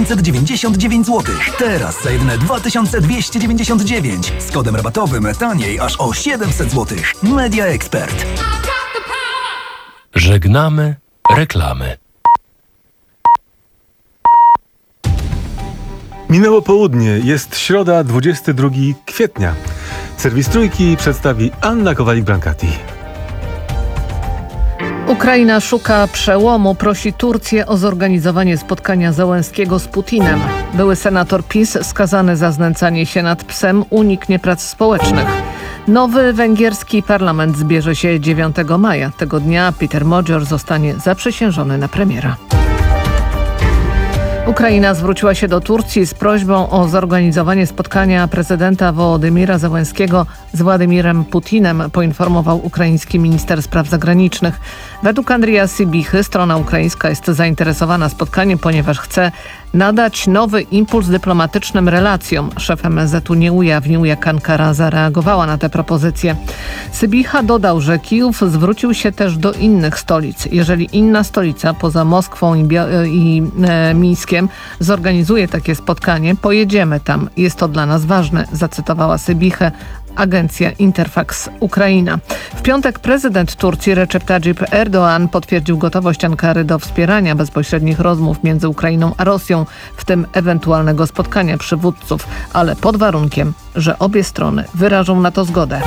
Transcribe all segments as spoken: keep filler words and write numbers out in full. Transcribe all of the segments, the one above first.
siedemset dziewięćdziesiąt dziewięć złotych. Teraz za jedyne dwa tysiące dwieście dziewięćdziesiąt dziewięć. Z kodem rabatowym taniej aż o siedemset złotych. Media Expert. Żegnamy reklamy. Minęło południe, jest środa, dwudziestego drugiego kwietnia. Serwis Trójki przedstawi Anna Kowalik-Brancati. Ukraina szuka przełomu, prosi Turcję o zorganizowanie spotkania Zełenskiego z Putinem. Były senator PiS skazany za znęcanie się nad psem uniknie prac społecznych. Nowy węgierski parlament zbierze się dziewiątego maja. Tego dnia Peter Modzior zostanie zaprzysiężony na premiera. Ukraina zwróciła się do Turcji z prośbą o zorganizowanie spotkania prezydenta Wołodymira Zełenskiego z Władimirem Putinem, poinformował ukraiński minister spraw zagranicznych. Według Andrija Sybichy strona ukraińska jest zainteresowana spotkaniem, ponieważ chce nadać nowy impuls dyplomatycznym relacjom. Szef M S Z u nie ujawnił, jak Ankara zareagowała na te propozycje. Sybicha dodał, że Kijów zwrócił się też do innych stolic. Jeżeli inna stolica poza Moskwą i, Bio- i e, Mińskiem zorganizuje takie spotkanie, pojedziemy tam. Jest to dla nas ważne, zacytowała Sybichę agencja Interfax Ukraina. W piątek prezydent Turcji Recep Tayyip Erdoğan potwierdził gotowość Ankary do wspierania bezpośrednich rozmów między Ukrainą a Rosją, w tym ewentualnego spotkania przywódców, ale pod warunkiem, że obie strony wyrażą na to zgodę.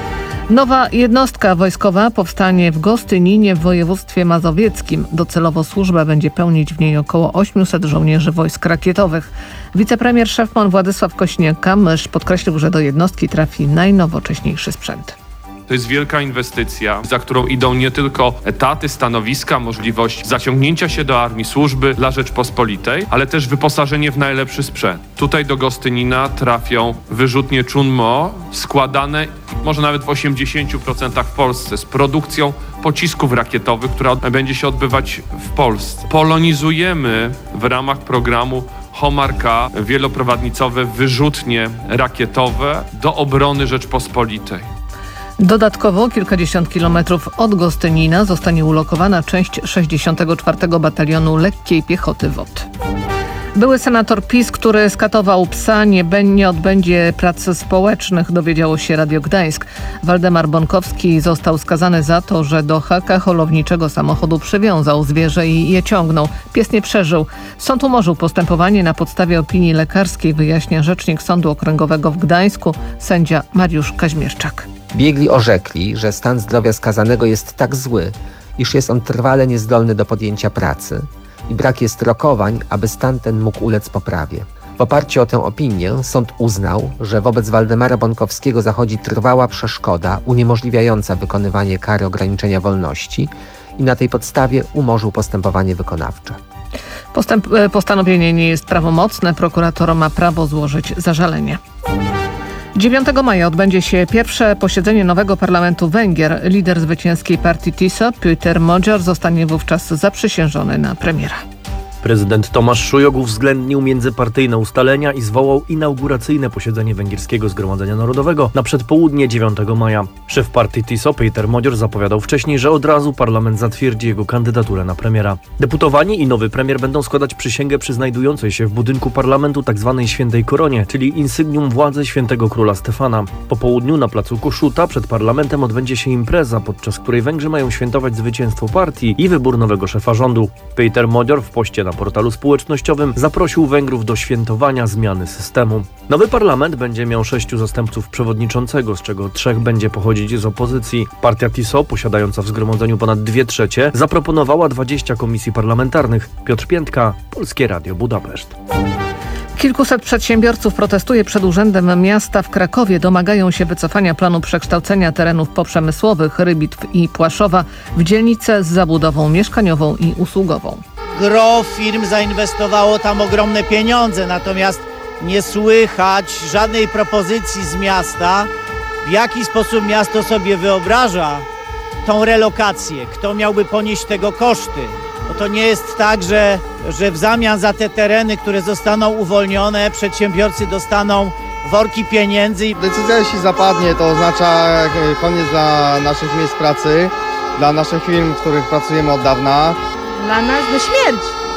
Nowa jednostka wojskowa powstanie w Gostyninie w województwie mazowieckim. Docelowo służbę będzie pełnić w niej około osiemset żołnierzy wojsk rakietowych. Wicepremier Szefman Władysław Kośniak-Kamysz podkreślił, że do jednostki trafi najnowocześniejszy sprzęt. To jest wielka inwestycja, za którą idą nie tylko etaty, stanowiska, możliwość zaciągnięcia się do armii, służby dla Rzeczpospolitej, ale też wyposażenie w najlepszy sprzęt. Tutaj do Gostynina trafią wyrzutnie Chunmo, składane może nawet w osiemdziesięciu procentach w Polsce, z produkcją pocisków rakietowych, która będzie się odbywać w Polsce. Polonizujemy w ramach programu Homarka wieloprowadnicowe wyrzutnie rakietowe do obrony Rzeczpospolitej. Dodatkowo kilkadziesiąt kilometrów od Gostynina zostanie ulokowana część sześćdziesiątego czwartego Batalionu Lekkiej Piechoty W O T. Były senator PiS, który skatował psa, nie, be, nie odbędzie prac społecznych, dowiedziało się Radio Gdańsk. Waldemar Bonkowski został skazany za to, że do haka holowniczego samochodu przywiązał zwierzę i je ciągnął. Pies nie przeżył. Sąd umorzył postępowanie na podstawie opinii lekarskiej, wyjaśnia rzecznik Sądu Okręgowego w Gdańsku, sędzia Mariusz Kaźmierczak. Biegli orzekli, że stan zdrowia skazanego jest tak zły, iż jest on trwale niezdolny do podjęcia pracy i brak jest rokowań, aby stan ten mógł ulec poprawie. W oparciu o tę opinię sąd uznał, że wobec Waldemara Bonkowskiego zachodzi trwała przeszkoda uniemożliwiająca wykonywanie kary ograniczenia wolności i na tej podstawie umorzył postępowanie wykonawcze. Postęp, postanowienie nie jest prawomocne, prokurator ma prawo złożyć zażalenie. dziewiątego maja odbędzie się pierwsze posiedzenie nowego parlamentu Węgier. Lider zwycięskiej partii TISO, Peter Modzior, zostanie wówczas zaprzysiężony na premiera. Prezydent Tomasz Szujog uwzględnił międzypartyjne ustalenia i zwołał inauguracyjne posiedzenie Węgierskiego Zgromadzenia Narodowego na przedpołudnie dziewiątego maja. Szef partii TISO, Peter Modzior, zapowiadał wcześniej, że od razu parlament zatwierdzi jego kandydaturę na premiera. Deputowani i nowy premier będą składać przysięgę przy znajdującej się w budynku parlamentu tzw. Świętej Koronie, czyli insygnium władzy świętego króla Stefana. Po południu na placu Kossuta przed parlamentem odbędzie się impreza, podczas której Węgrzy mają świętować zwycięstwo partii i wybór nowego szefa rządu. Peter Modzior w poście na portalu społecznościowym zaprosił Węgrów do świętowania zmiany systemu. Nowy parlament będzie miał sześciu zastępców przewodniczącego, z czego trzech będzie pochodzić z opozycji. Partia TISO, posiadająca w zgromadzeniu ponad dwie trzecie, zaproponowała dwadzieścia komisji parlamentarnych. Piotr Piętka, Polskie Radio Budapeszt. Kilkuset przedsiębiorców protestuje przed Urzędem Miasta w Krakowie. Domagają się wycofania planu przekształcenia terenów poprzemysłowych Rybitw i Płaszowa w dzielnice z zabudową mieszkaniową i usługową. Gro firm zainwestowało tam ogromne pieniądze, natomiast nie słychać żadnej propozycji z miasta, w jaki sposób miasto sobie wyobraża tą relokację, kto miałby ponieść tego koszty. Bo to nie jest tak, że, że w zamian za te tereny, które zostaną uwolnione, przedsiębiorcy dostaną worki pieniędzy. Decyzja, jeśli zapadnie, to oznacza koniec dla naszych miejsc pracy, dla naszych firm, w których pracujemy od dawna. Dla nas to śmierć.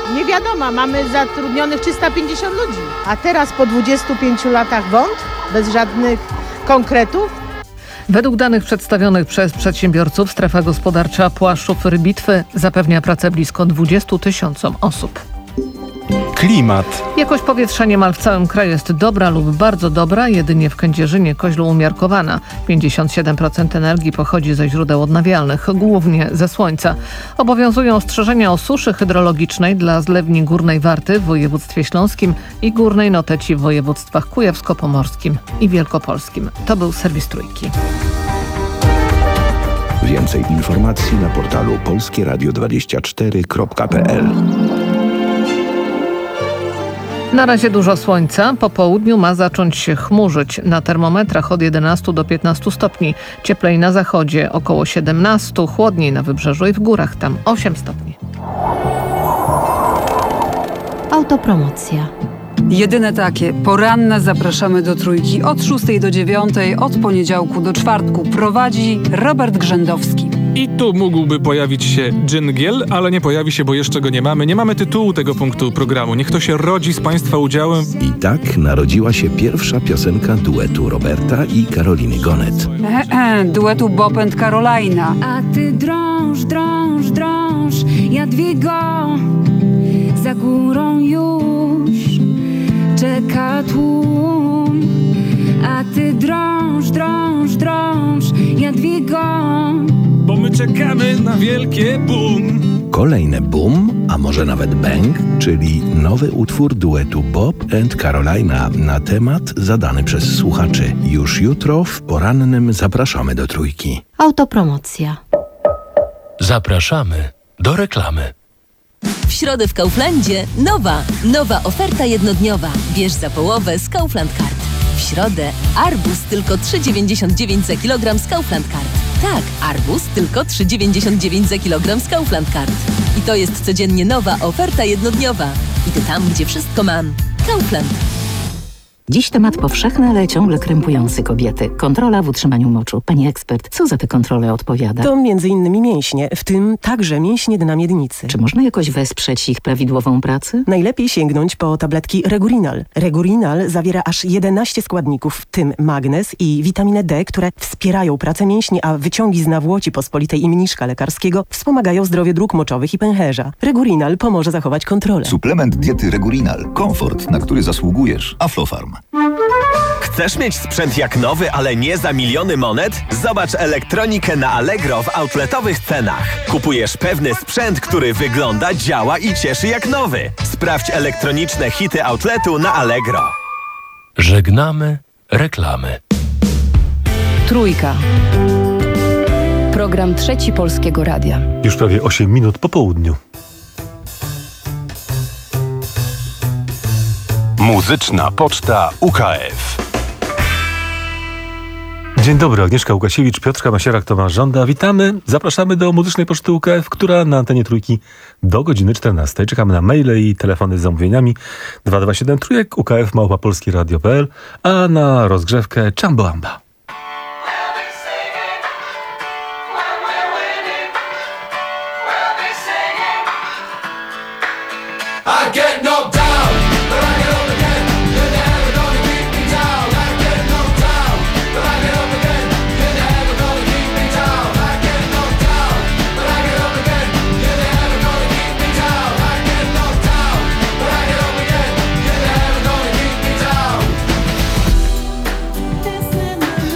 Nie wiadomo, mamy zatrudnionych trzysta pięćdziesiąt ludzi. A teraz po dwudziestu pięciu latach wąt, bez żadnych konkretów. Według danych przedstawionych przez przedsiębiorców strefa gospodarcza Płaszczów-Rybitwy zapewnia pracę blisko dwudziestu tysiącom osób. Klimat. Jakość powietrza niemal w całym kraju jest dobra lub bardzo dobra, jedynie w Kędzierzynie-Koźlu umiarkowana. pięćdziesiąt siedem procent energii pochodzi ze źródeł odnawialnych, głównie ze słońca. Obowiązują ostrzeżenia o suszy hydrologicznej dla zlewni Górnej Warty w województwie śląskim i Górnej Noteci w województwach kujawsko-pomorskim i wielkopolskim. To był serwis Trójki. Więcej informacji na portalu polskie radio dwadzieścia cztery kropka p l. Na razie dużo słońca, po południu ma zacząć się chmurzyć. Na termometrach od jedenastu do piętnastu stopni. Cieplej na zachodzie około siedemnastu, chłodniej na wybrzeżu i w górach, tam osiem stopni. Autopromocja. Jedyne takie. Poranne zapraszamy do Trójki od szóstej do dziewiątej, od poniedziałku do czwartku. Prowadzi Robert Grzędowski. I tu mógłby pojawić się dżingiel, ale nie pojawi się, bo jeszcze go nie mamy. Nie mamy tytułu tego punktu programu. Niech to się rodzi z Państwa udziałem. I tak narodziła się pierwsza piosenka duetu Roberta i Karoliny Gonet. E, e, duetu Bob and Carolina. A ty drąż, drąż, drąż, Jadwigo, za górą już czeka tłum. A ty drąż, drąż, drąż, Jadwigo, bo my czekamy na wielkie boom. Kolejne boom, a może nawet bang, czyli nowy utwór duetu Bob and Carolina na temat zadany przez słuchaczy. Już jutro w porannym zapraszamy do Trójki. Autopromocja. Zapraszamy do reklamy. W środę w Kauflandzie nowa, nowa oferta jednodniowa. Bierz za połowę z Kaufland Card. W środę arbuz tylko trzy dziewięćdziesiąt dziewięć za kilogram z Kaufland Card. Tak, arbuz tylko trzy dziewięćdziesiąt dziewięć za kilogram z Kaufland Card. I to jest codziennie nowa oferta jednodniowa. Idę tam, gdzie wszystko mam. Kaufland. Dziś temat powszechny, ale ciągle krępujący kobiety. Kontrola w utrzymaniu moczu. Pani ekspert, co za tę kontrolę odpowiada? To między innymi mięśnie, w tym także mięśnie dna miednicy. Czy można jakoś wesprzeć ich prawidłową pracę? Najlepiej sięgnąć po tabletki Regurinal. Regurinal zawiera aż jedenaście składników, w tym magnez i witaminę D, które wspierają pracę mięśni, a wyciągi z nawłoci pospolitej i mniszka lekarskiego wspomagają zdrowie dróg moczowych i pęcherza. Regurinal pomoże zachować kontrolę. Suplement diety Regurinal. Komfort, na który zasługujesz. Aflofarm. Chcesz mieć sprzęt jak nowy, ale nie za miliony monet? Zobacz elektronikę na Allegro w outletowych cenach. Kupujesz pewny sprzęt, który wygląda, działa i cieszy jak nowy. Sprawdź elektroniczne hity outletu na Allegro. Żegnamy reklamy. Trójka. Program Trzeci Polskiego Radia. Już prawie osiem minut po południu. Muzyczna Poczta U K F. Dzień dobry, Agnieszka Łukasiewicz, Piotrka Masierak, Tomasz Żąda. Witamy, zapraszamy do Muzycznej Poczty U K F, która na antenie Trójki do godziny czternastej. Czekamy na maile i telefony z zamówieniami dwa dwa siedem trójek, U K F małpa polskie radio kropka p l, a na rozgrzewkę Czamboamba. I get knocked down, but I get up again. You're never gonna keep me down. I get knocked down, but I get up again. You're never gonna keep me down. I get knocked down, but I get up again. You're never gonna keep me down. I get knocked down, but I get up again. You're never gonna keep me down.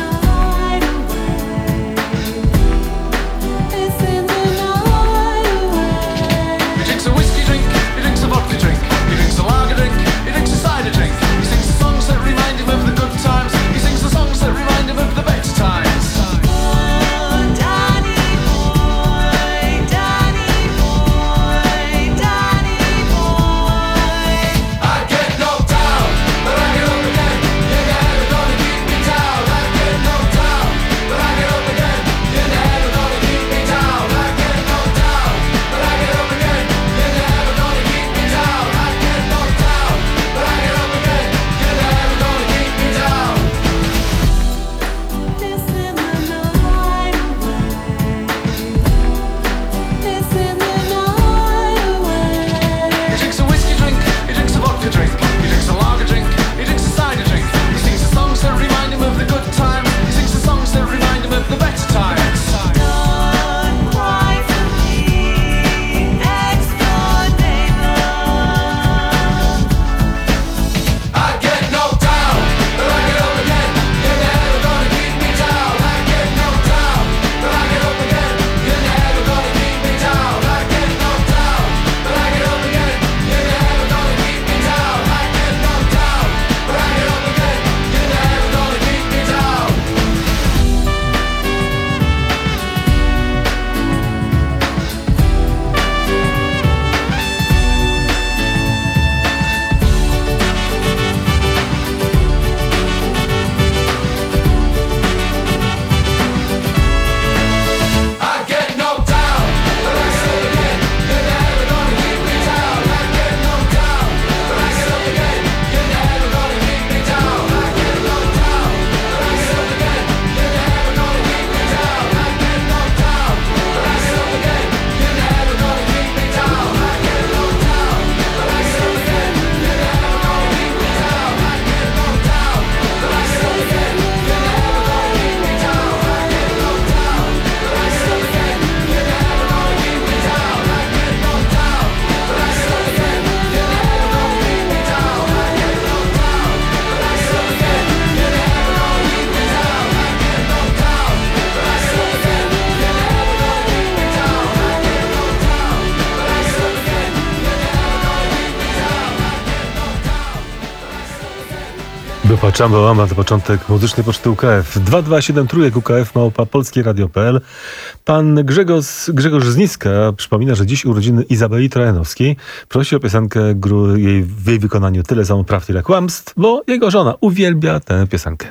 Grupa Chumbawamba to początek muzycznej poczty U K F. dwa dwa siedem trójek U K F małpa polskie radio kropka p l. Pan Grzegorz, Grzegorz z Niska przypomina, że dziś urodziny Izabeli Trojanowskiej. Prosi o piosenkę gru, jej, w jej wykonaniu Tyle samo prawd, ile kłamstw, bo jego żona uwielbia tę piosenkę.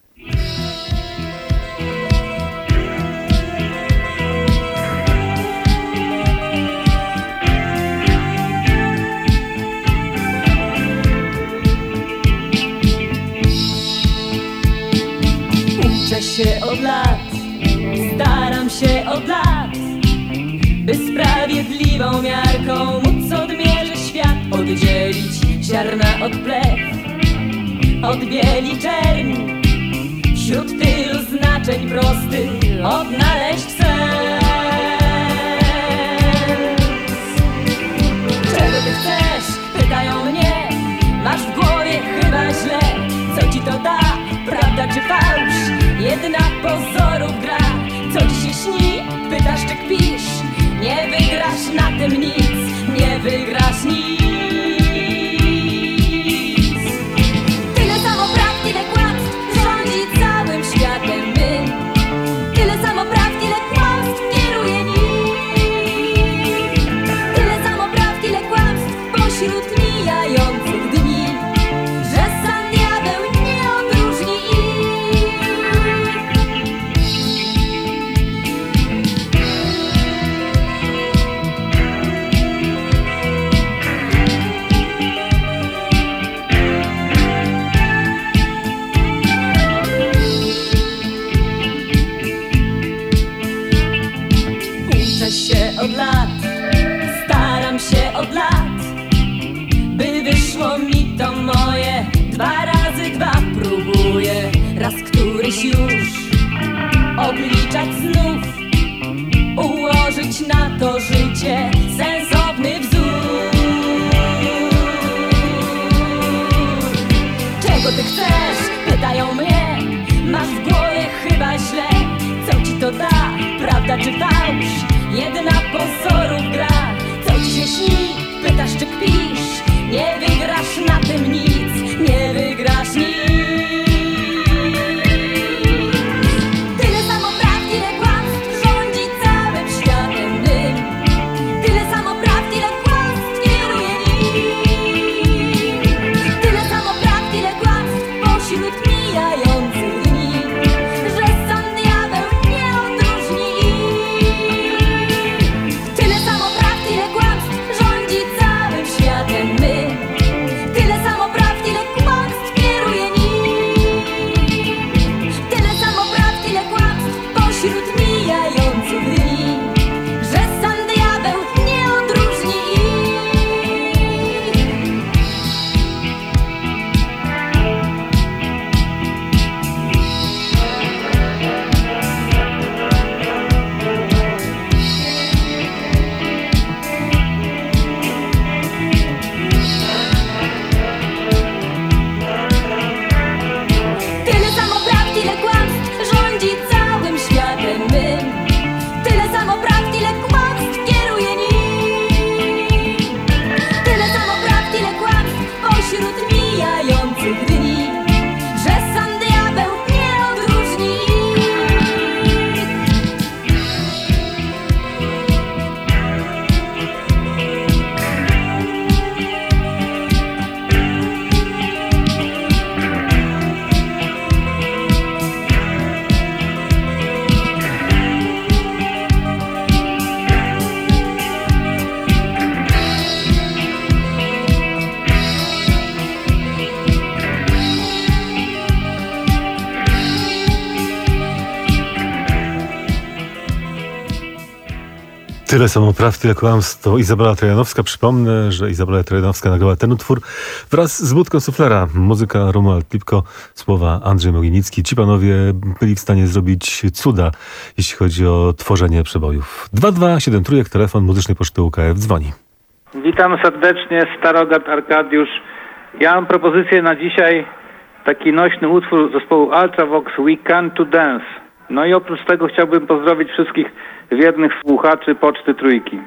Uczę się od lat, staram się od lat, by sprawiedliwą miarką móc odmierzyć świat, oddzielić ziarna od plew, od bieli czerni, wśród tylu znaczeń prostych odnaleźć sens. Czego ty chcesz? Pytają mnie, masz w głowie chyba źle, co ci to da? Prawda czy fałsz? Jedna pozorów gra. Co ci się śni? Pytasz czy kpisz? Nie wygrasz na tym nic, nie wygrasz nic. Tyle samo prawd, tyle kłamstw rządzi całym światem my. Tyle samo prawd, tyle kłamstw kieruje nim. Tyle samo prawd, tyle kłamstw pośród mijających dni, że sam diabeł nie odróżni ich. Uczę się od lat, staram się od lat, by wyszło mi to moje. Dwa razy dwa próbuję, raz któryś już obliczać znów, ułożyć na to życie sensowny wzór. Czego ty chcesz? Pytają mnie, masz w głowie chyba źle, co ci to da? Prawda czy fałsz? Jedna pozorów gra. Co ci się śni? Pytasz czy kpisz? Nie wygrasz na tym nic, nie wygrasz nic. Tyle samo prawd, tyle kłamstw rządzi całym światem my. Tyle samo prawd, tyle kłamstw kieruje nim. Tyle samo prawd, tyle kłamstw pośród mijających dni, że sam diabeł nie odróżni ich. Tyle samo prawd, tyle kłamstw rządzi całym światem my. Tyle samo prawd, tyle kłamstw kieruje nim. Tyle samo prawd, tyle kłamstw pośród mijających dni, że sam diabeł nie odróżni ich. Tyle samo prawd, tyle kłamstw rządzi całym światem my. Tyle samo prawd, tyle kłamstw kieruje nim. Tyle samo prawd, tyle kłamstw pośród mijających dni, że sam diabeł nie odróżni ich. Tyle samo prawd, tyle kłamstw. To Izabela Trojanowska. Przypomnę, że Izabela Trojanowska nagrała ten utwór wraz z Budką Suflera. Muzyka Romuald Lipko, słowa Andrzej Mogilnicki. Ci panowie byli w stanie zrobić cuda, jeśli chodzi o tworzenie przebojów. dwa dwa siedem trójek, telefon muzycznej poczty U K F dzwoni. Witam serdecznie, Starogard Arkadiusz. Ja mam propozycję na dzisiaj, taki nośny utwór zespołu Ultravox, We Can to Dance. No i oprócz tego chciałbym pozdrowić wszystkich wiernych słuchaczy Poczty Trójki.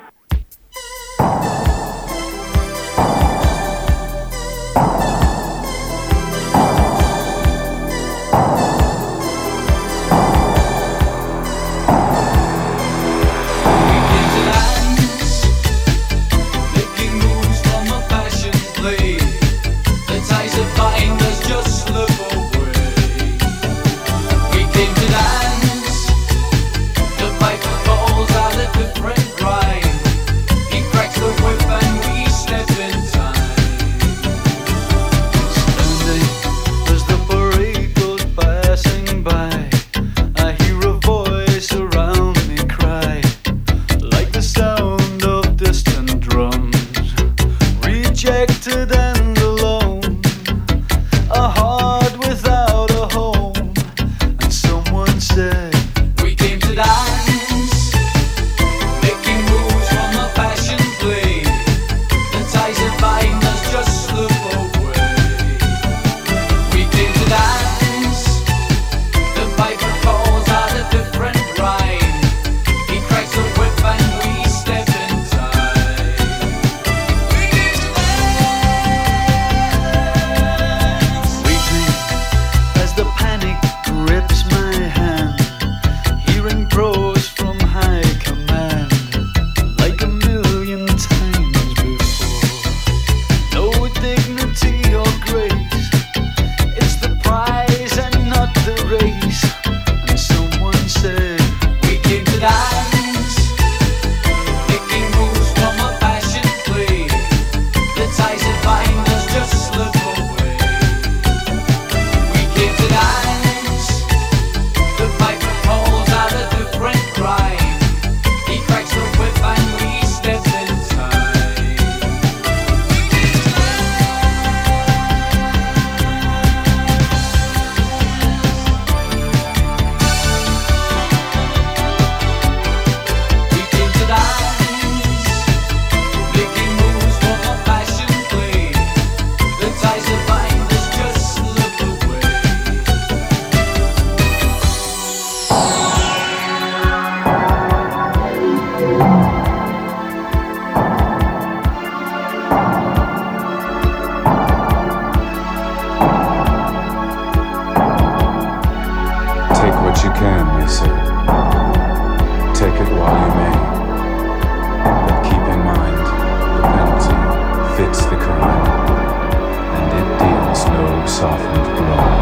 softened glow.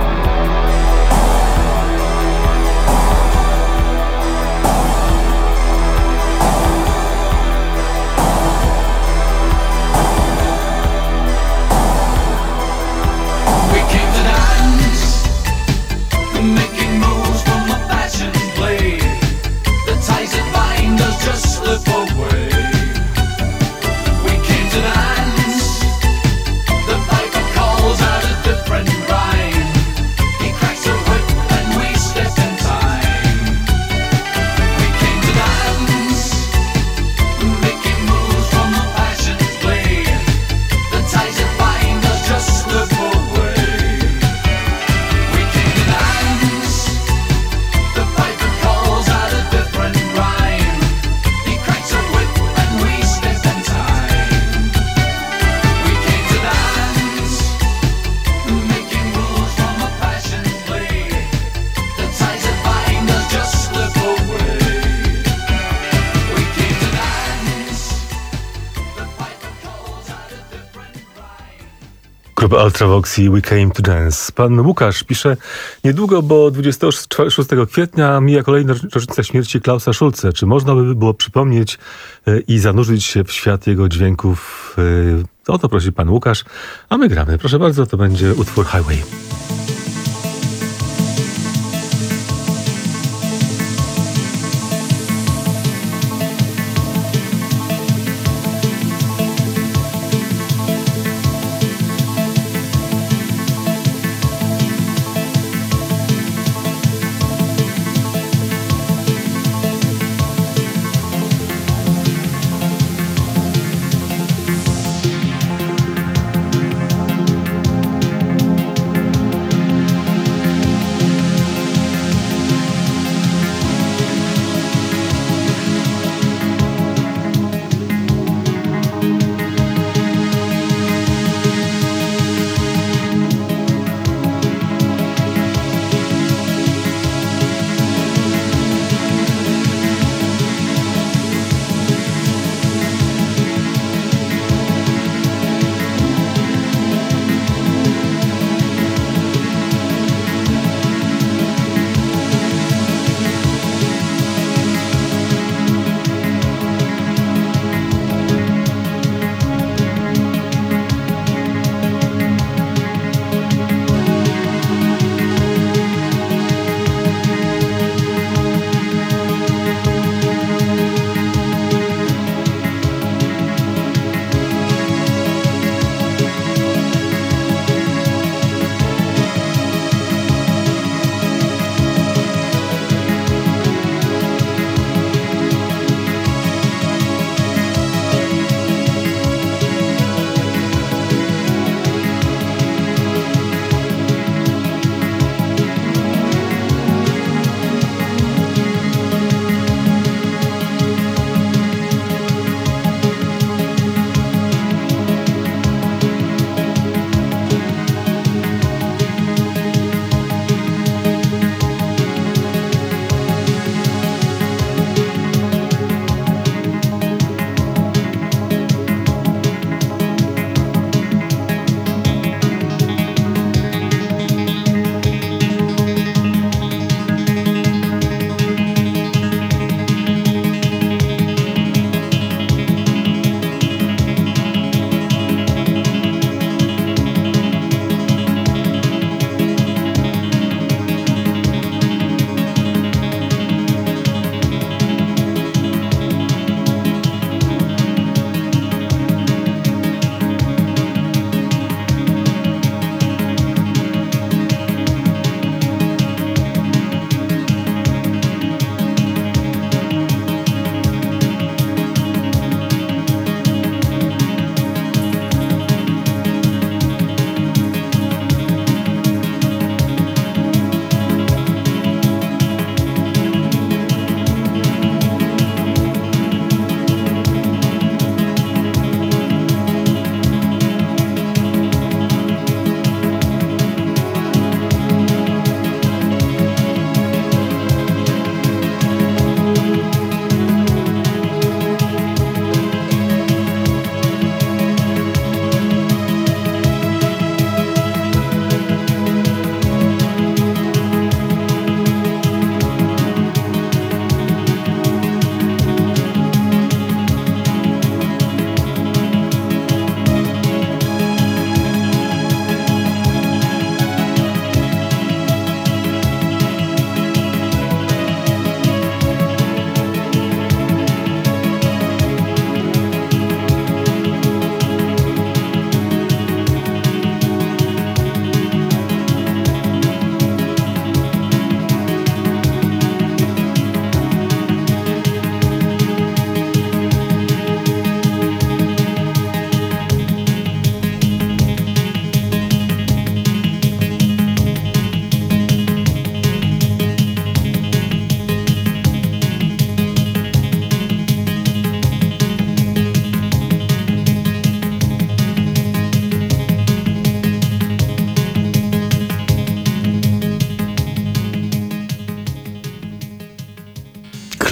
Grupa Ultravox i We Came to Dance. Pan Łukasz pisze, niedługo, bo dwudziestego szóstego kwietnia mija kolejna rocznica śmierci Klausa Schulze. Czy można by było przypomnieć y, i zanurzyć się w świat jego dźwięków? Y, o to prosi pan Łukasz, a my gramy. Proszę bardzo, to będzie utwór Highway.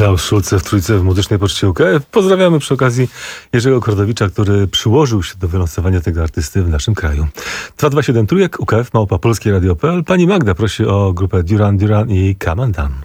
Klaus Schulze w Trójce w Muzycznej Poczcie U K F. Pozdrawiamy przy okazji Jerzego Kordowicza, który przyłożył się do wylosowania tego artysty w naszym kraju. dwa dwa siedem Trójek, U K F, małpa polskie radio kropka p l. Pani Magda prosi o grupę Duran Duran i Come on Down.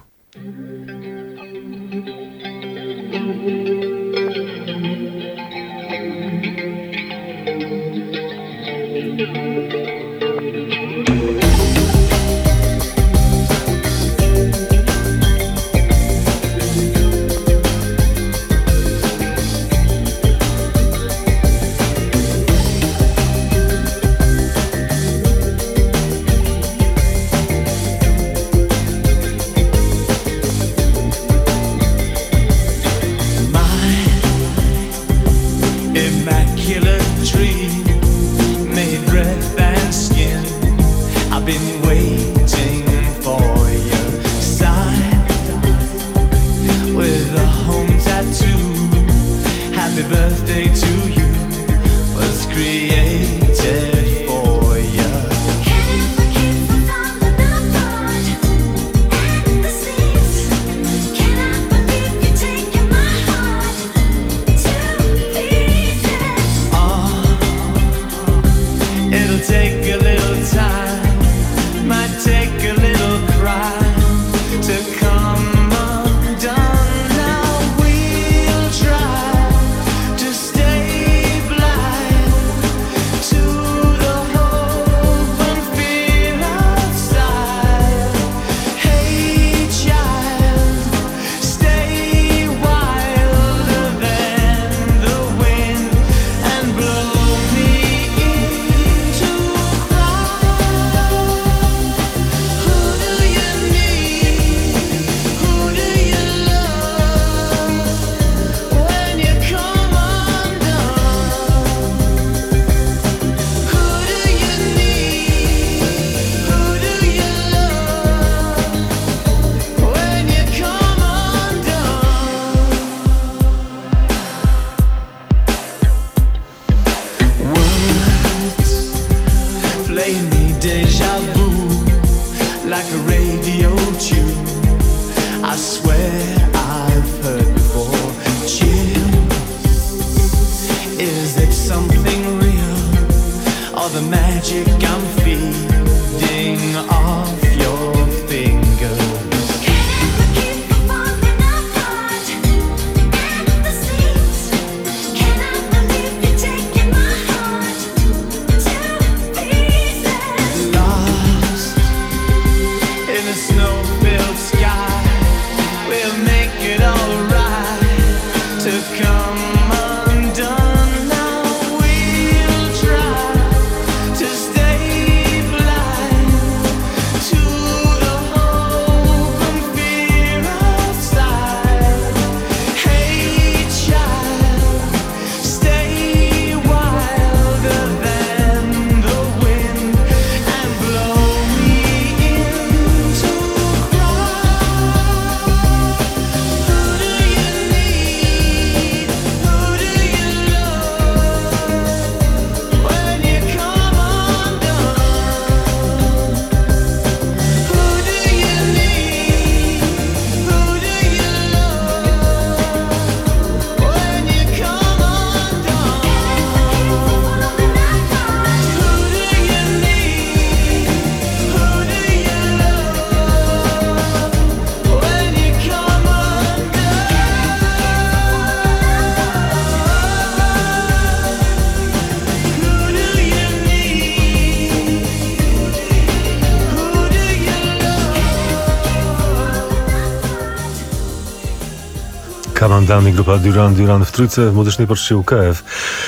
Kamandany, grupa Duran Duran w Trójce w Muzycznej Poczcie U K F.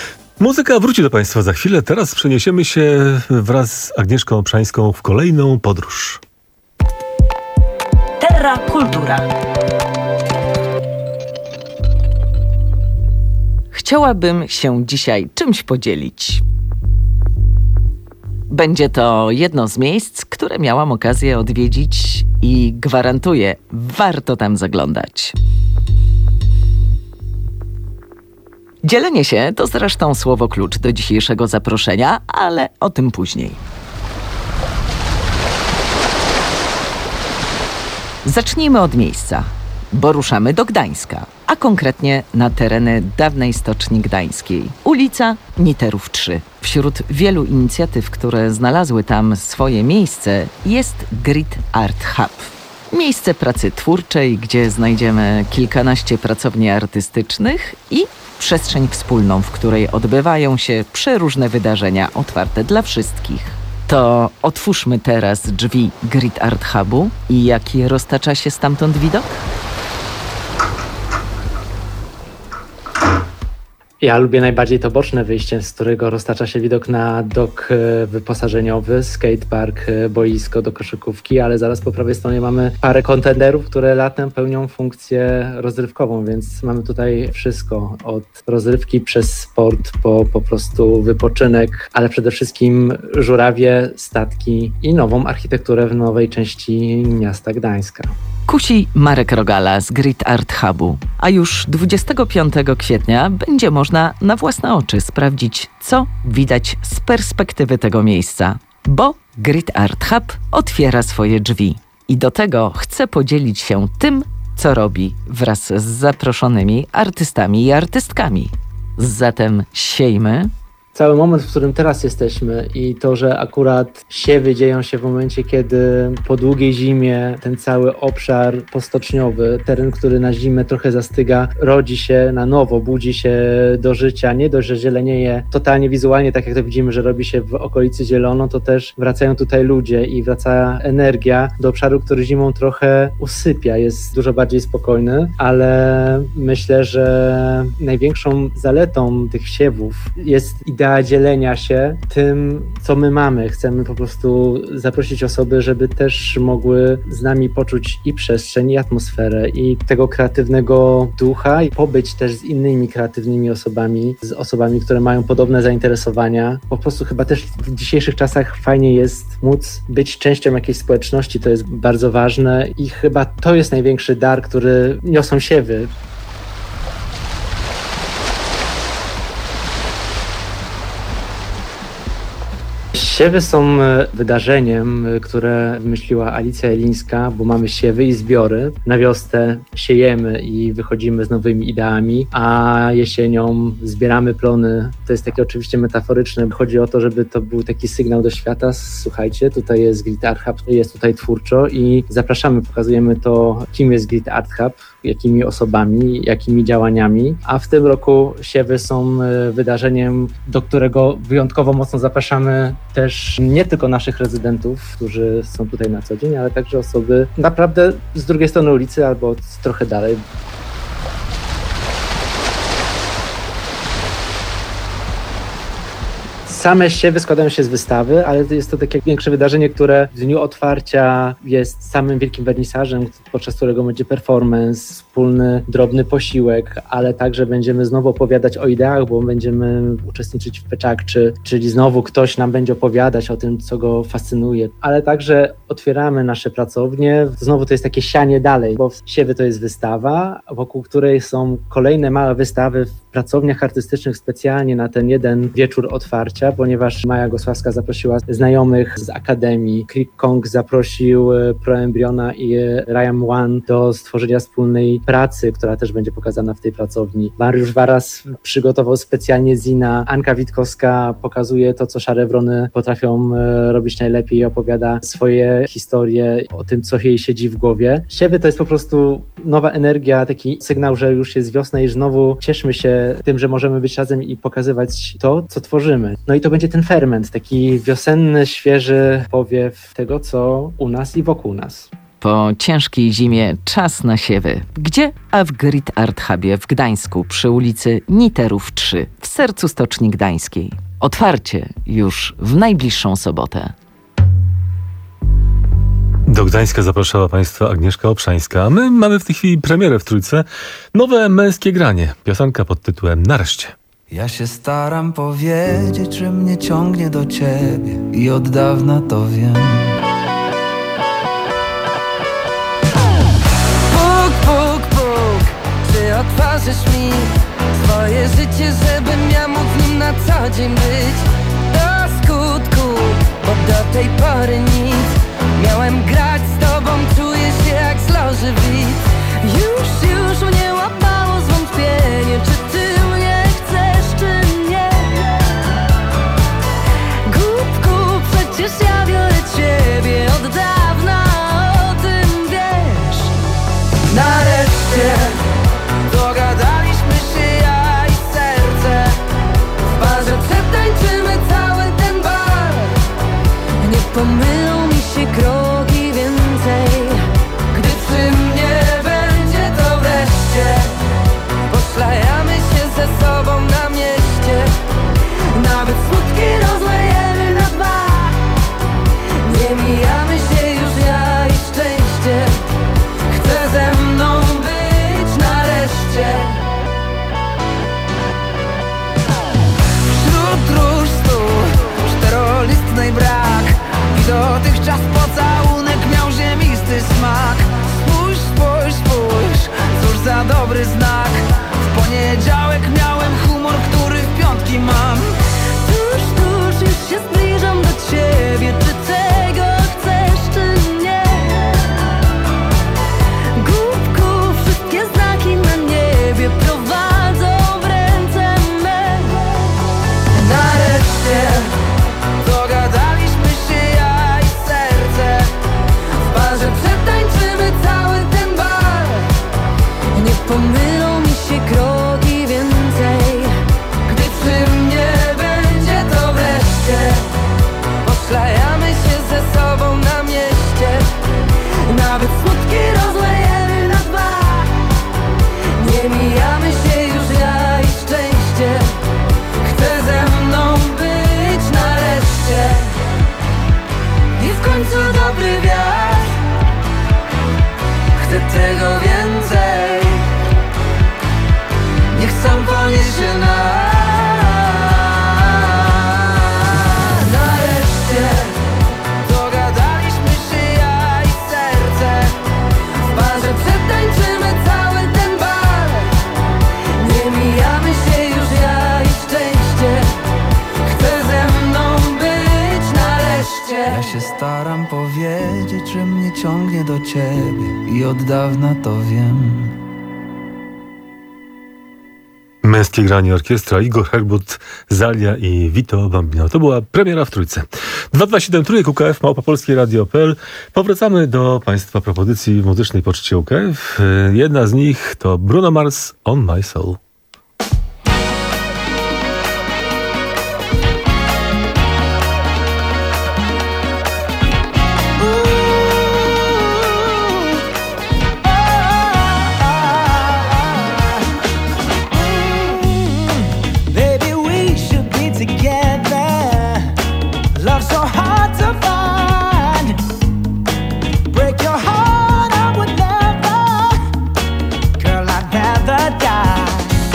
Muzyka wróci do Państwa za chwilę. Teraz przeniesiemy się wraz z Agnieszką Obszańską w kolejną podróż. Terra Kultura. Chciałabym się dzisiaj czymś podzielić. Będzie to jedno z miejsc, które miałam okazję odwiedzić i gwarantuję, warto tam zaglądać. Dzielenie się to zresztą słowo klucz do dzisiejszego zaproszenia, ale o tym później. Zacznijmy od miejsca. bo ruszamy do Gdańska, a konkretnie na tereny dawnej Stoczni Gdańskiej. Ulica Niterów trzy. Wśród wielu inicjatyw, które znalazły tam swoje miejsce, jest Grit Art Hub. Miejsce pracy twórczej, gdzie znajdziemy kilkanaście pracowni artystycznych i przestrzeń wspólną, w której odbywają się przeróżne wydarzenia otwarte dla wszystkich. To otwórzmy teraz drzwi Grit Art Hubu i jaki roztacza się stamtąd widok? Ja lubię najbardziej to boczne wyjście, z którego roztacza się widok na dok wyposażeniowy, skatepark, boisko do koszykówki, ale zaraz po prawej stronie mamy parę kontenerów, które latem pełnią funkcję rozrywkową, więc mamy tutaj wszystko, od rozrywki przez sport po po prostu wypoczynek, ale przede wszystkim żurawie, statki i nową architekturę w nowej części miasta Gdańska. Kusi Marek Rogala z Grit Art Hubu, a już dwudziestego piątego kwietnia będzie można na własne oczy sprawdzić, co widać z perspektywy tego miejsca, bo Grit Art Hub otwiera swoje drzwi i do tego chce podzielić się tym, co robi wraz z zaproszonymi artystami i artystkami. Zatem siejmy. Cały moment, w którym teraz jesteśmy i to, że akurat siewy dzieją się w momencie, kiedy po długiej zimie ten cały obszar postoczniowy, teren, który na zimę trochę zastyga, rodzi się na nowo, budzi się do życia. Nie dość, że zielenieje totalnie wizualnie, tak jak to widzimy, że robi się w okolicy zielono, to też wracają tutaj ludzie i wraca energia do obszaru, który zimą trochę usypia, jest dużo bardziej spokojny, ale myślę, że największą zaletą tych siewów jest idea dzielenia się tym, co my mamy. Chcemy po prostu zaprosić osoby, żeby też mogły z nami poczuć i przestrzeń, i atmosferę, i tego kreatywnego ducha, i pobyć też z innymi kreatywnymi osobami, z osobami, które mają podobne zainteresowania. Po prostu chyba też w dzisiejszych czasach fajnie jest móc być częścią jakiejś społeczności, to jest bardzo ważne i chyba to jest największy dar, który niosą siewy. Siewy są wydarzeniem, które wymyśliła Alicja Jelińska, bo mamy siewy i zbiory. Na wiosnę siejemy i wychodzimy z nowymi ideami, a jesienią zbieramy plony. To jest takie oczywiście metaforyczne. Chodzi o to, żeby to był taki sygnał do świata. Słuchajcie, tutaj jest Grit Art Hub, jest tutaj twórczo i zapraszamy, pokazujemy to, kim jest Grit Art Hub, jakimi osobami, jakimi działaniami. A w tym roku siewy są wydarzeniem, do którego wyjątkowo mocno zapraszamy też nie tylko naszych rezydentów, którzy są tutaj na co dzień, ale także osoby naprawdę z drugiej strony ulicy albo trochę dalej. Same siewy składają się z wystawy, ale jest to takie większe wydarzenie, które w dniu otwarcia jest samym wielkim wernisażem, podczas którego będzie performance, wspólny, drobny posiłek, ale także będziemy znowu opowiadać o ideach, bo będziemy uczestniczyć w peczakczy, czyli znowu ktoś nam będzie opowiadać o tym, co go fascynuje, ale także otwieramy nasze pracownie. Znowu to jest takie sianie dalej, bo siewy to jest wystawa, wokół której są kolejne małe wystawy w pracowniach artystycznych specjalnie na ten jeden wieczór otwarcia, ponieważ Maja Gosławska zaprosiła znajomych z Akademii. Click Kong zaprosił Proembriona i Ryan One do stworzenia wspólnej pracy, która też będzie pokazana w tej pracowni. Mariusz Waras przygotował specjalnie zina. Anka Witkowska pokazuje to, co szare wrony potrafią robić najlepiej i opowiada swoje historie o tym, co jej siedzi w głowie. Siewy to jest po prostu nowa energia, taki sygnał, że już jest wiosna i znowu cieszmy się tym, że możemy być razem i pokazywać to, co tworzymy. No i to będzie ten ferment, taki wiosenny, świeży powiew tego, co u nas i wokół nas. Po ciężkiej zimie czas na siewy. Gdzie? A w Grit Art Hubie w Gdańsku przy ulicy Niterów trzy w sercu Stoczni Gdańskiej. Otwarcie już w najbliższą sobotę. Do Gdańska zapraszała Państwa Agnieszka Obszańska, a my mamy w tej chwili premierę w Trójce. Nowe męskie granie. Piosenka pod tytułem Nareszcie. Ja się staram powiedzieć, że mnie ciągnie do ciebie i od dawna to wiem. Puk, puk, puk, czy otworzysz mi swoje życie, żebym ja mógł w nim na co dzień być? Do skutku, bo do tej pory nic. Miałem grać z tobą, czuję się jak z loży widz. Już ciebie od dawna, o tym wiesz. Nareszcie dogadaliśmy się ja i serce. W barze przetańczymy cały ten bar. Nie pomylą mi się kroki więcej, gdy przy mnie będzie to wreszcie. Poszlajamy się ze sobą na mieście, nawet smutki rozlejemy na dwa. Nie mijamy się już ja i szczęście. Chce ze mną być nareszcie. Wśród róż stu czterolistnej brak i dotychczas pocałunek miał ziemisty smak. Spójrz, spójrz, spójrz, cóż za dobry znak. W poniedziałek miałem humor, który w piątki mam. Tuż, tuż, już się zbliżam do ciebie. Czy tego chcesz, czy nie? Głupku, wszystkie znaki na niebie prowadzą w ręce me. Nareszcie dogadaliśmy się ja i serce. W barze przetańczymy cały ten bar. Nie pomylą mi się kroki więcej, gdy przy mnie będzie to wreszcie. Poszlajamy się ze sobą na mieście, nawet smutki rozlejemy na dwa. Nie mijamy się już ja i szczęście. Chce ze mną być nareszcie. I w końcu dobry wiatr. Chcę tego więcej. Niech sam poniesie nas. Nareszcie dogadaliśmy się ja i serce. W barze przetańczymy cały ten bar. Nie mijamy się już ja i szczęście. Chce ze mną być nareszcie. Ja się staram powiedzieć, że mnie ciągnie do ciebie i od dawna to wiem. Męskie granie orkiestra, Igor Herbut, Zalia i Vito Bambino. To była premiera w Trójce. dwa dwa siedem Trójek U K F, małpa polskie radio kropka p l. Powracamy do Państwa propozycji w muzycznej poczcie U K F. Jedna z nich to Bruno Mars, On My Soul. Baby, we should be together. Love so hard to find. Break your heart, I would never. Girl, I'd rather die.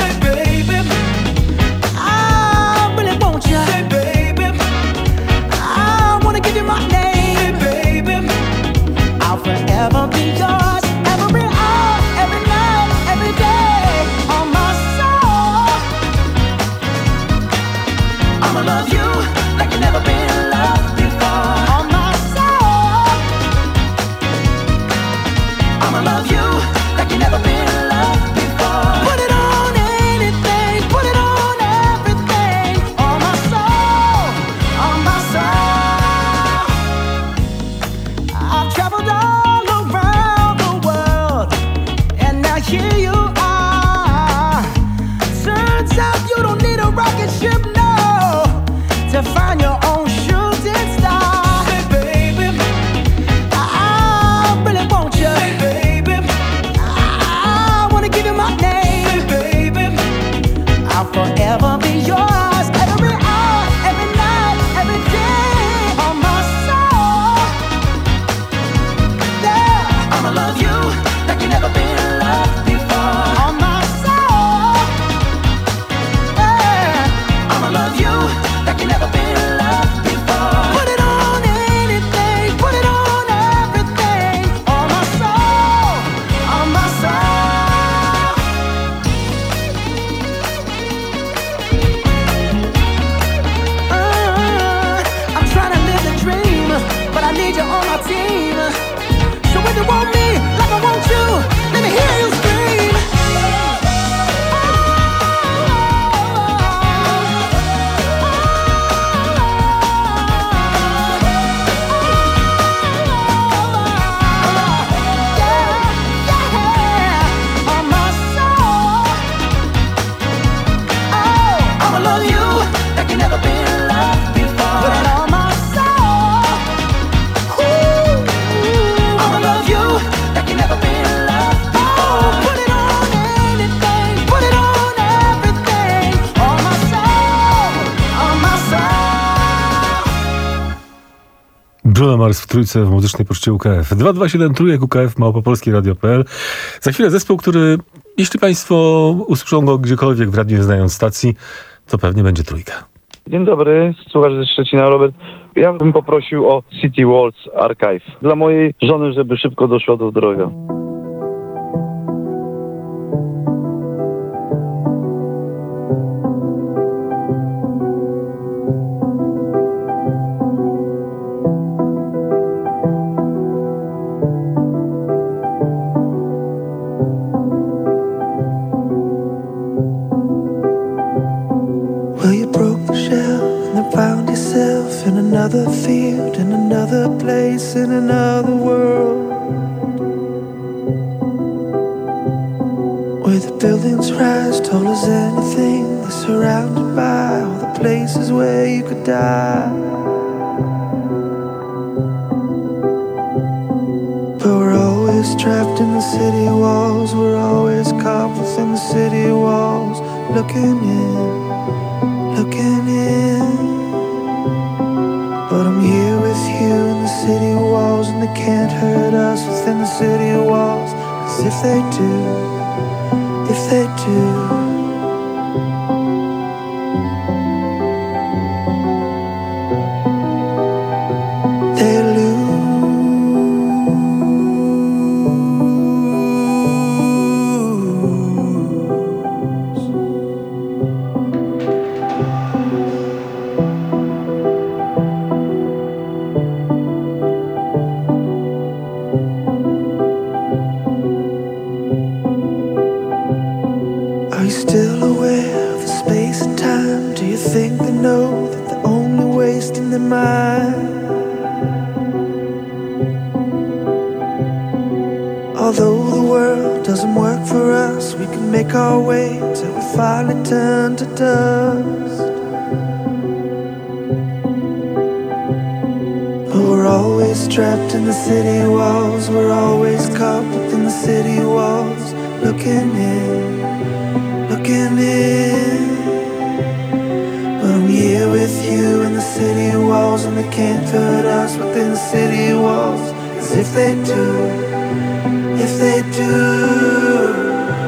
Bruno Mars w trójce w muzycznej poczcie U K F. dwa dwa siedem trójek U K F małopolskie radio kropka p l. Za chwilę zespół, który, jeśli państwo usłyszą go gdziekolwiek w radiu, nie znając stacji, to pewnie będzie trójka. Dzień dobry, słuchacz ze Szczecina, Robert. Ja bym poprosił o City Walls Archive dla mojej żony, żeby szybko doszła do zdrowia. Well, you broke the shell and then found yourself in another field, in another place, in another world, where the buildings rise tall as anything. They're surrounded by all the places where you could die. But we're always trapped in the city walls. We're always caught within the city walls, looking in, looking in. But I'm here with you in the city walls, and they can't hurt us within the city walls. 'Cause if they do, if they do, they lose. Are you still aware of the space and time? Do you think they know that they're only wasting their mind? Although the world doesn't work for us, we can make our way till we finally turn to dust. But we're always trapped in the city walls. We're always caught within the city walls, looking in, looking in. But I'm here with you in the city walls, and they can't hurt us within the city walls. 'Cause if they do, if they do,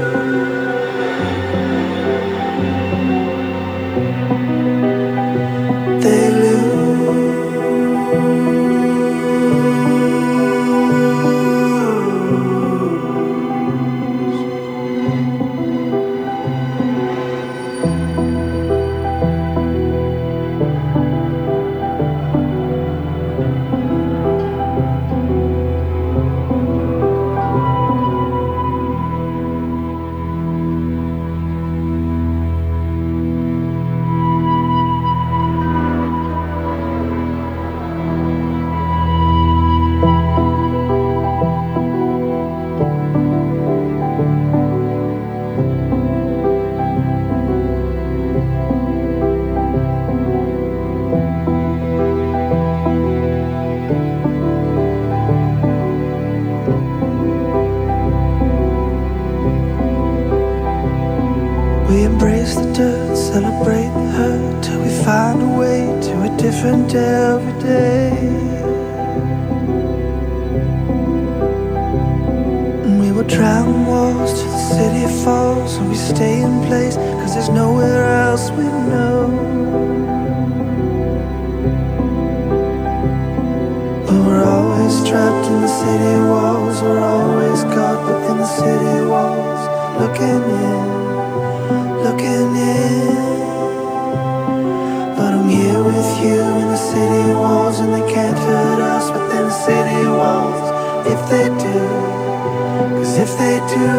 they lose. We embrace the dirt, celebrate the hurt, till we find a way to a different every day. And we will drown walls till the city falls, and we stay in place, 'cause there's nowhere else we know. But we're always trapped in the city walls. We're always caught within the city walls, looking in, looking in. But I'm here with you in the city walls, and they can't hurt us within the city walls. If they do, 'cause if they do,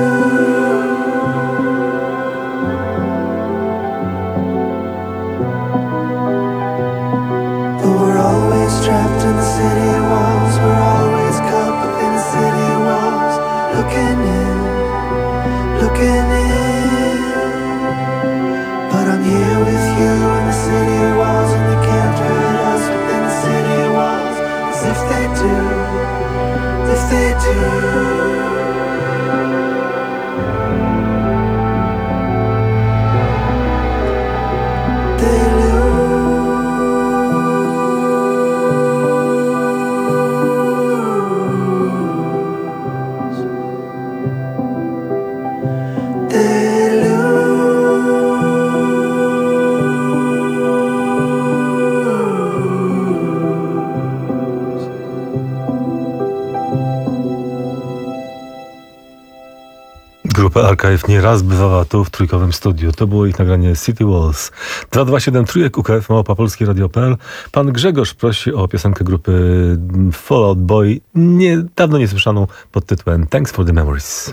but we're always trapped in the city walls. We're always caught within the city walls, looking in, looking in. But I'm here with you in the city walls, and they can't hurt us within the city walls. 'Cause if they do, if they do, they lose. Grupa Archive nieraz bywała tu w trójkowym studiu. To było ich nagranie City Walls. dwa dwa siedem trójek U K F małpa polskie radio kropka p l. Pan Grzegorz prosi o piosenkę grupy Fall Out Boy, nie, dawno niesłyszaną pod tytułem Thanks for the Memories.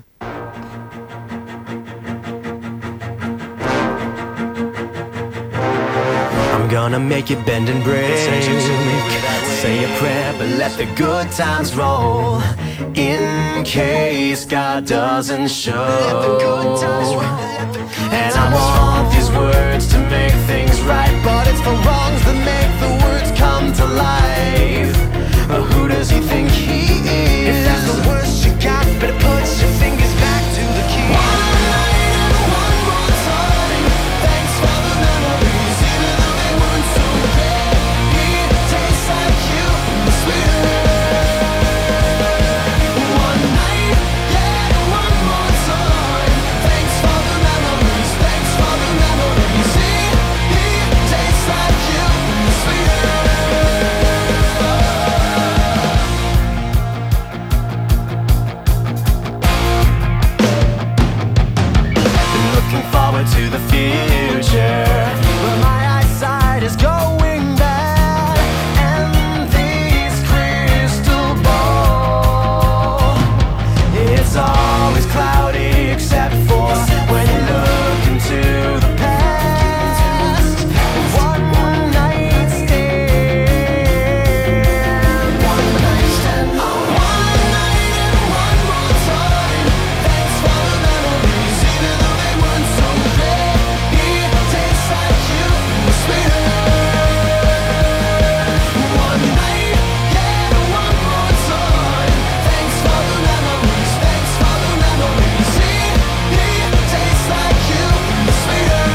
I'm gonna make it bend and break. Say a prayer, but let the good times roll. In case God doesn't show. And I want these words to make things right, but it's the wrongs that make the words come to life. But who does he think he is? If that's the worst you got, better put your fingers back to the key. One night and one more time. Thanks for the memories, even though they weren't so great. It tastes like you, sweeter. One night, yeah, one more time. Thanks for the memories, thanks for the memories. It, it tastes like you, sweeter. Looking forward to the future, but my eyesight is going bad, and this crystal ball, it's always cloudy except for when you look into the past. One night stand, one night stand, one night and one more time. Thanks for the memories, even though they weren't so great. It tastes like you, sweeter. One night, yeah, one more time. Thanks for the memories, thanks for the memories. It, it tastes like you, sweeter.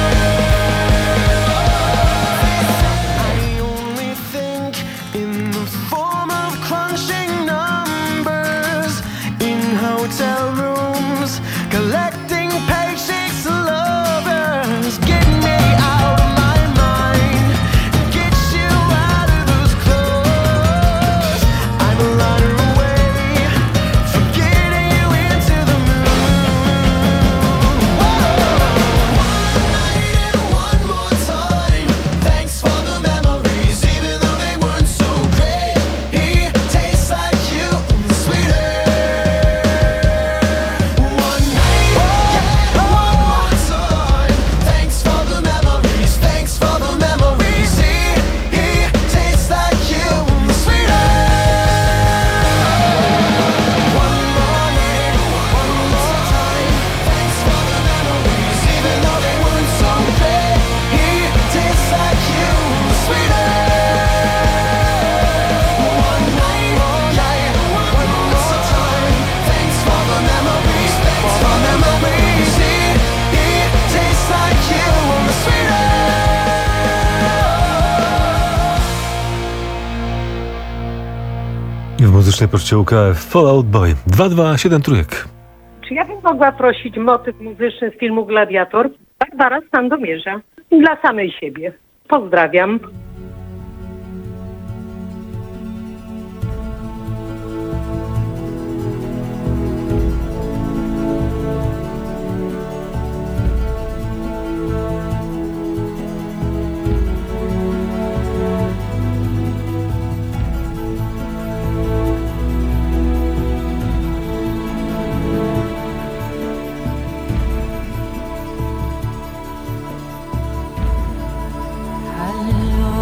I only think in the form of crunching numbers in hotel rooms, collecting paychecks to lovers. Get me out of my mind, get you out of those clothes. I'm a runner away from getting you into the moon. One night and one more time. Thanks for the memories, even though they weren't so great. It tastes like you, sweeter. One night, yeah, one more time. Thanks for the memories, thanks for the memories. It, it tastes like you, sweeter. One more night, one more time. Thanks for the memories, even though they weren't so great. It tastes like you, sweeter. One night, yeah, one more time. Thanks for the memories, thanks for the memories. It, it tastes like you, sweeter. I w muzycznej poczcie U K F Fall Out Boy. dwa dwa siedem trójek. Czy ja bym mogła prosić motyw muzyczny z filmu Gladiator? Barbara Sandomierza. Dla samej siebie. Pozdrawiam. Hallå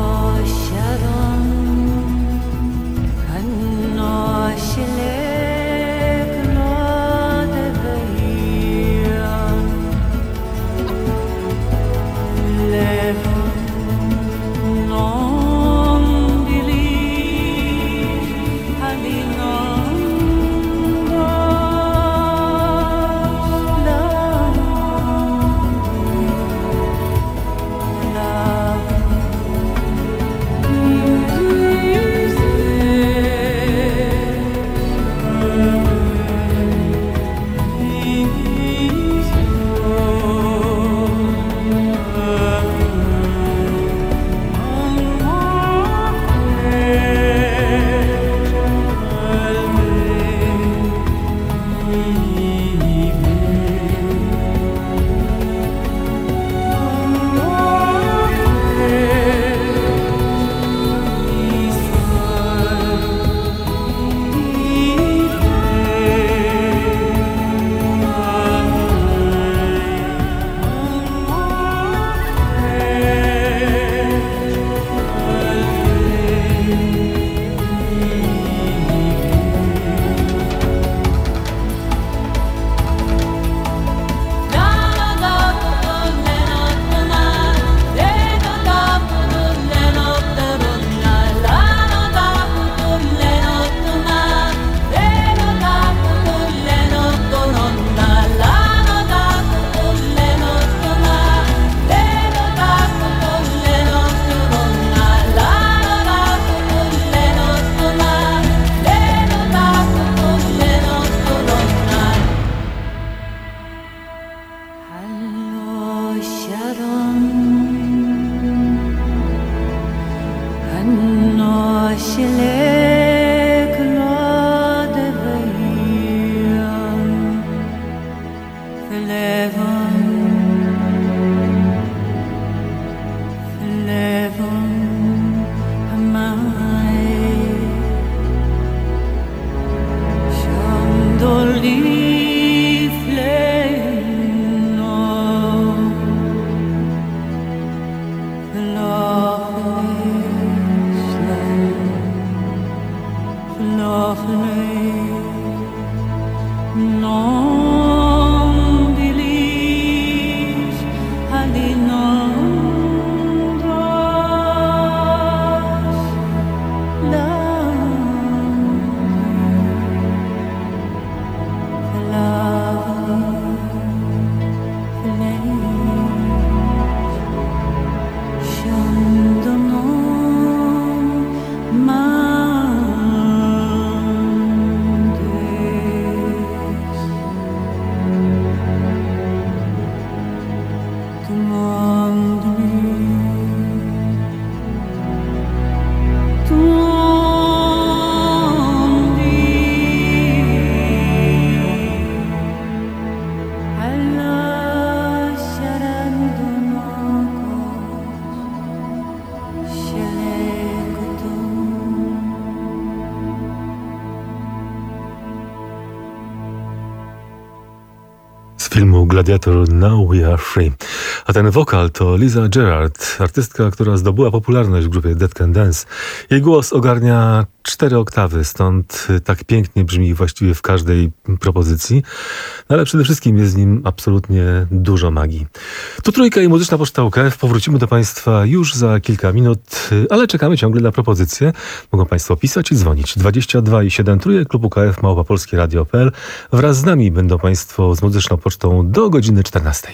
Z filmu Gladiator Now We Are Free. A ten wokal to Liza Gerard, artystka, która zdobyła popularność w grupie Dead Can Dance. Jej głos ogarnia cztery oktawy, stąd tak pięknie brzmi właściwie w każdej propozycji. No ale przede wszystkim jest w nim absolutnie dużo magii. Tu Trójka i Muzyczna Poczta U K F. Powrócimy do Państwa już za kilka minut, ale czekamy ciągle na propozycje. Mogą Państwo pisać i dzwonić. dwadzieścia dwa i siedem trójek, klub U K F, małpa polskie radio kropka p l. Wraz z nami będą Państwo z Muzyczną Pocztą do godziny czternastej.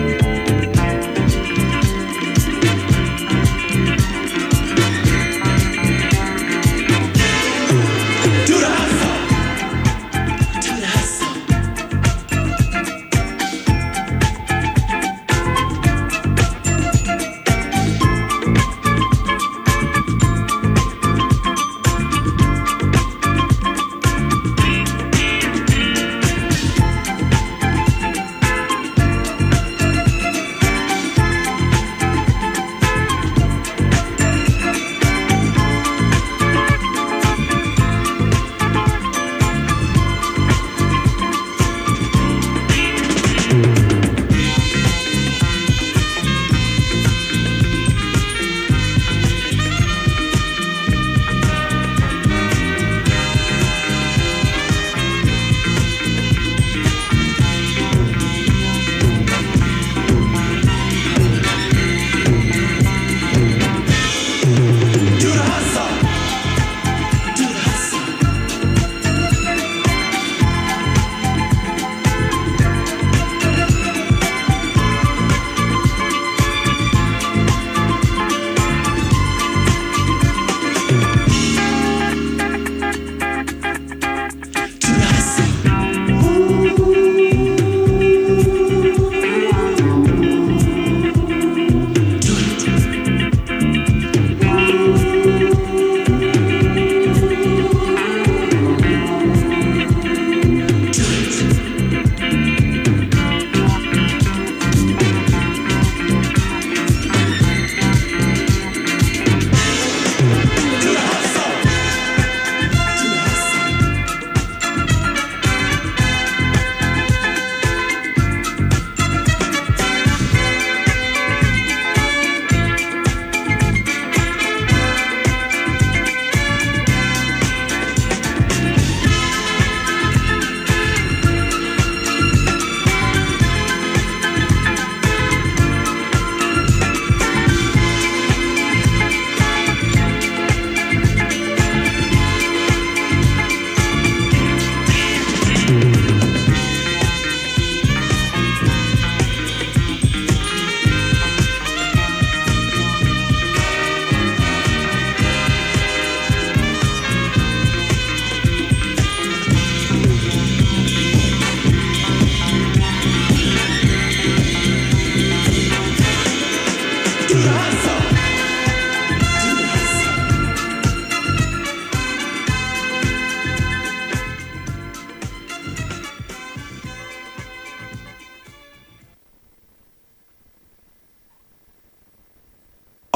Tonight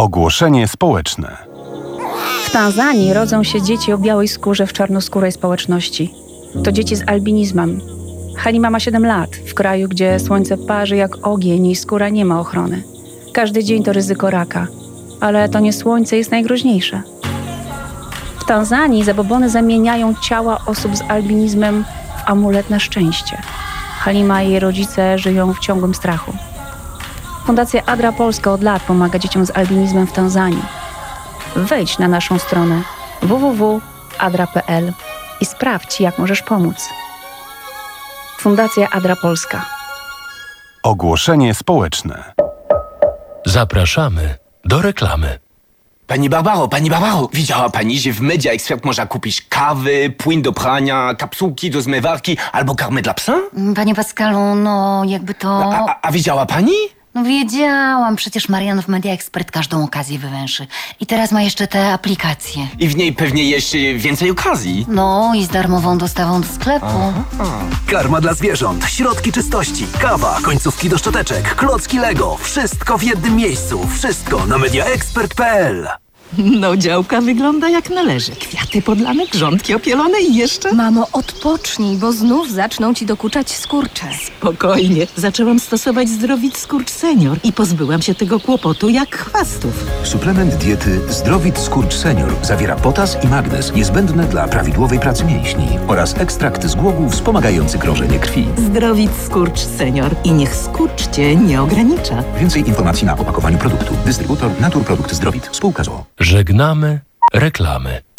Ogłoszenie społeczne. W Tanzanii rodzą się dzieci o białej skórze w czarnoskórej społeczności. To dzieci z albinizmem. Halima ma siedem lat, w kraju, gdzie słońce parzy jak ogień i skóra nie ma ochrony. Każdy dzień to ryzyko raka, ale to nie słońce jest najgroźniejsze. W Tanzanii zabobony zamieniają ciała osób z albinizmem w amulet na szczęście. Halima i jej rodzice żyją w ciągłym strachu. Fundacja Adra Polska od lat pomaga dzieciom z albinizmem w Tanzanii. Wejdź na naszą stronę w w w kropka adra kropka p l i sprawdź, jak możesz pomóc. Fundacja Adra Polska. Ogłoszenie społeczne. Zapraszamy do reklamy. Pani Barbaro, pani Barbaro, widziała pani, że w Media Expert można kupić kawy, płyn do prania, kapsułki do zmywarki albo karmę dla psa? Panie Pascalu, no jakby to... A, a, a widziała pani? No wiedziałam, przecież Marian w Media Expert każdą okazję wywęszy. I teraz ma jeszcze te aplikacje. I w niej pewnie jeszcze więcej okazji. No i z darmową dostawą do sklepu. Karma dla zwierząt, środki czystości, kawa, końcówki do szczoteczek, klocki Lego. Wszystko w jednym miejscu. Wszystko na mediaexpert kropka p l. No, działka wygląda jak należy. Kwiaty podlane, grządki opielone i jeszcze... Mamo, odpocznij, bo znów zaczną ci dokuczać skurcze. Spokojnie. Zaczęłam stosować Zdrowit Skurcz Senior i pozbyłam się tego kłopotu jak chwastów. Suplement diety Zdrowit Skurcz Senior zawiera potas i magnez niezbędne dla prawidłowej pracy mięśni oraz ekstrakt z głogów wspomagający krążenie krwi. Zdrowit Skurcz Senior i niech skurcz cię nie ogranicza. Więcej informacji na opakowaniu produktu. Dystrybutor Naturprodukt Zdrowit. Spółka z o o. Żegnamy reklamy.